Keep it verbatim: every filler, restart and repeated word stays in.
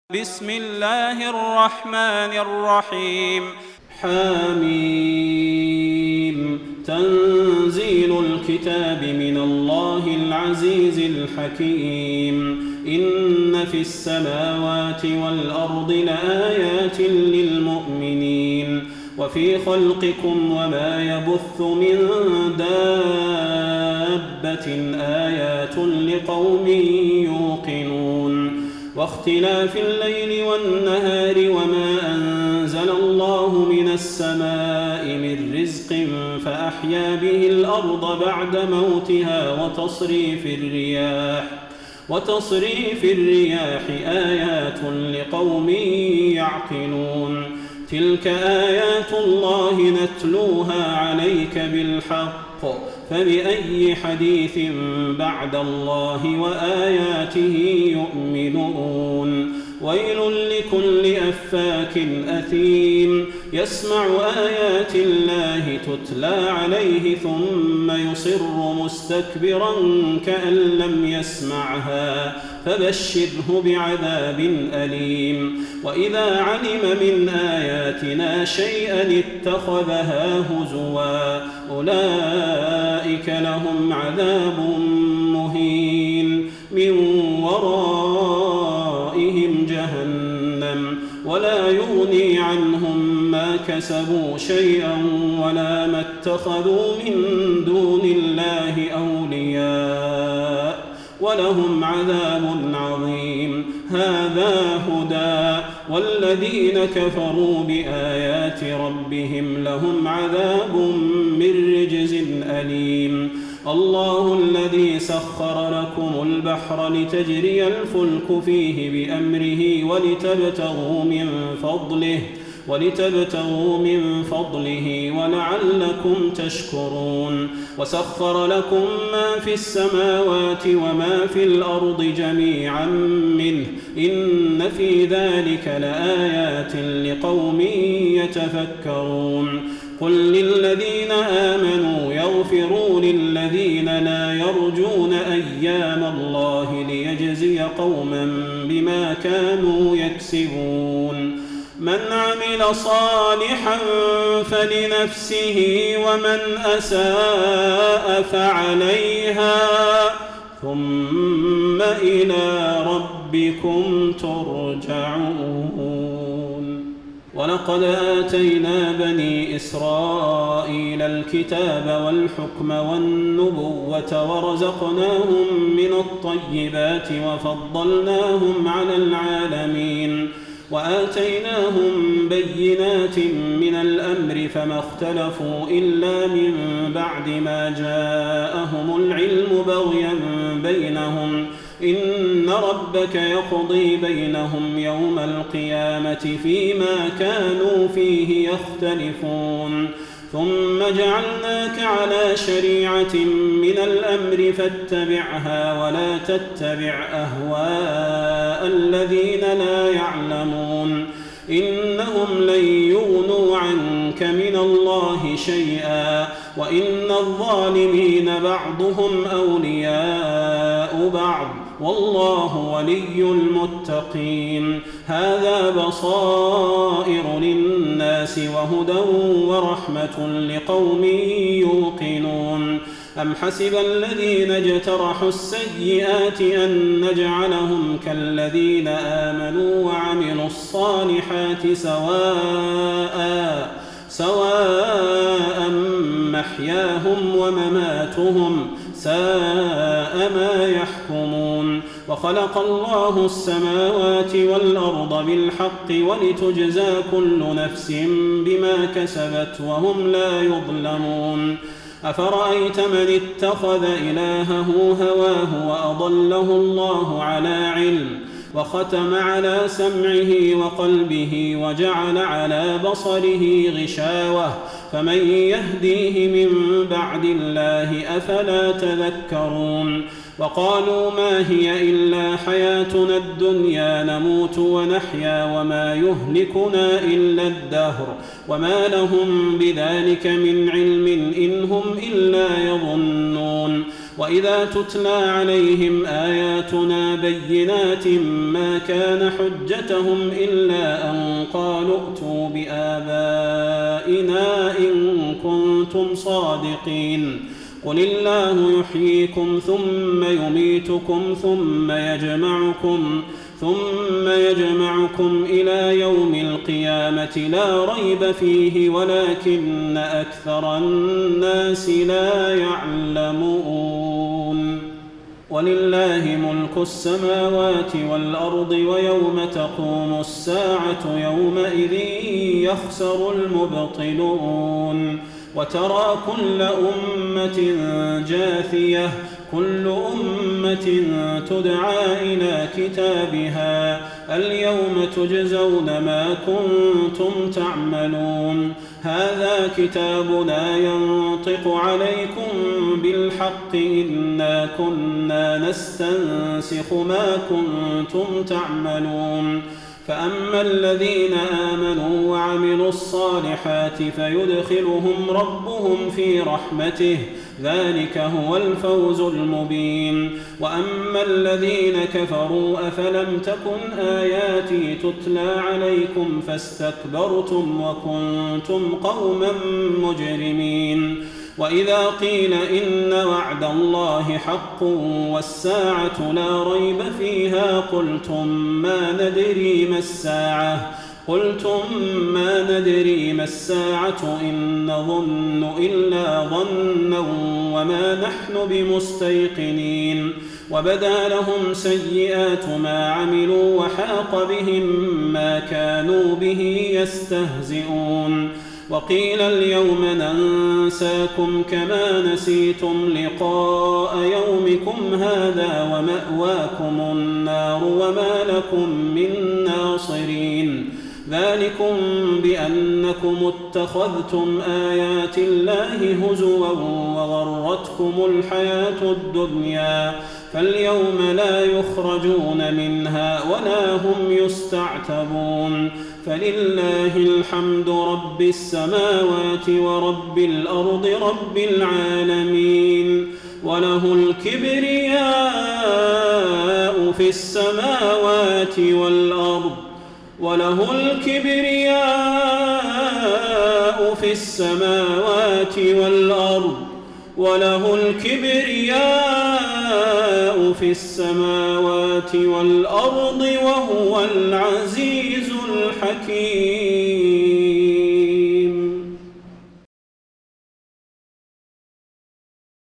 بسم الله الرحمن الرحيم. حميم. تنزيل الكتاب من الله العزيز الحكيم. إن في السماوات والأرض لآيات للمؤمنين وفي خلقكم وما يبث من دابة آيات لقوم يوقنون واختلاف الليل والنهار وما أنزل الله من السماء من رزق فأحيا به الأرض بعد موتها وتصريف الرياح وتصريف الرياح آيات لقوم يعقلون تلك آيات الله نتلوها عليك بالحق فبأي حديث بعد الله وآياته يؤمنون ويل لكل أفاك أثيم يسمع آيات الله تتلى عليه ثم يصر مستكبرا كأن لم يسمعها فبشره بعذاب أليم وإذا علم من آياتنا شيئا اتخذها هزوا أولئك لهم عذاب مهين من ورائهم جهنم ولا يغني عنهم ما كسبوا شيئا ولا ما اتخذوا من دون الله أولياء ولهم عذاب عظيم هذا هدى والذين كفروا بآيات ربهم لهم عذاب من رجز أليم الله الذي سخر لكم البحر لتجري الفلك فيه بأمره ولتبتغوا من فضله ولتبتغوا من فضله ولعلكم تشكرون وسخر لكم ما في السماوات وما في الأرض جميعا منه إن في ذلك لآيات لقوم يتفكرون قل للذين آمنوا يغفروا للذين لا يرجون أيام الله ليجزي قوما بما كانوا يكسبون من عمل صالحا فلنفسه ومن أساء فعليها ثم إلى ربكم ترجعون ولقد آتينا بني إسرائيل الكتاب والحكم والنبوة ورزقناهم من الطيبات وفضلناهم على العالمين وآتيناهم بينات من الأمر فما اختلفوا إلا من بعد ما جاءهم العلم بغيا بينهم إن ربك يقضي بينهم يوم القيامة فيما كانوا فيه يختلفون ثم جعلناك على شريعة من الأمر فاتبعها ولا تتبع أهواء الذين لا يعلمون إنهم لن يغنوا عنك من الله شيئا وإن الظالمين بعضهم أولياء بعض والله ولي المتقين هذا بصائر للناس وهدى ورحمة لقوم يوقنون أم حسب الذين اجترحوا السيئات أن نجعلهم كالذين آمنوا وعملوا الصالحات سواء سواء محياهم ومماتهم ساء ما يحكمون وخلق الله السماوات والأرض بالحق ولتجزى كل نفس بما كسبت وهم لا يظلمون أفرأيت من اتخذ إلهه هواه وأضله الله على علم وختم على سمعه وقلبه وجعل على بصره غشاوة فمن يهديه من بعد الله أفلا تذكرون وقالوا ما هي إلا حياتنا الدنيا نموت ونحيا وما يهلكنا إلا الدهر وما لهم بذلك من علم إن هم إلا يظنون وإذا تتلى عليهم آياتنا بينات ما كان حجتهم إلا أن قالوا ائتوا بآبائنا إن كنتم صادقين قل الله يحييكم ثم يميتكم ثم يجمعكم ثم يجمعكم إلى يوم القيامة لا ريب فيه ولكن أكثر الناس لا يعلمون ولله ملك السماوات والأرض ويوم تقوم الساعة يومئذ يخسر المبطلون وترى كل أمة جاثية كل أمة تدعى إلى كتابها اليوم تجزون ما كنتم تعملون هذا كتابنا ينطق عليكم بالحق إنا كنا نستنسخ ما كنتم تعملون فأما الذين آمنوا وعملوا الصالحات فيدخلهم ربهم في رحمته ذلك هو الفوز المبين وأما الذين كفروا أفلم تكن آياتي تتلى عليكم فاستكبرتم وكنتم قوما مجرمين وإذا قيل إن وعد الله حق والساعة لا ريب فيها قلتم ما ندري ما الساعة قلتم ما ندري ما الساعة إن نظن إلا ظنا وما نحن بمستيقنين وبدا لهم سيئات ما عملوا وحاق بهم ما كانوا به يستهزئون وقيل اليوم ننساكم كما نسيتم لقاء يومكم هذا ومأواكم النار وما لكم من ناصرين ذلكم بأنكم اتخذتم آيات الله هزوا وغرتكم الحياة الدنيا فاليوم لا يخرجون منها ولا هم يستعتبون فلله الحمد رب السماوات ورب الأرض رب العالمين وله الكبرياء في السماوات والأرض وله الكبرياء في السماوات والأرض وله الكبرياء في السماوات والأرض وهو العزيز الحكيم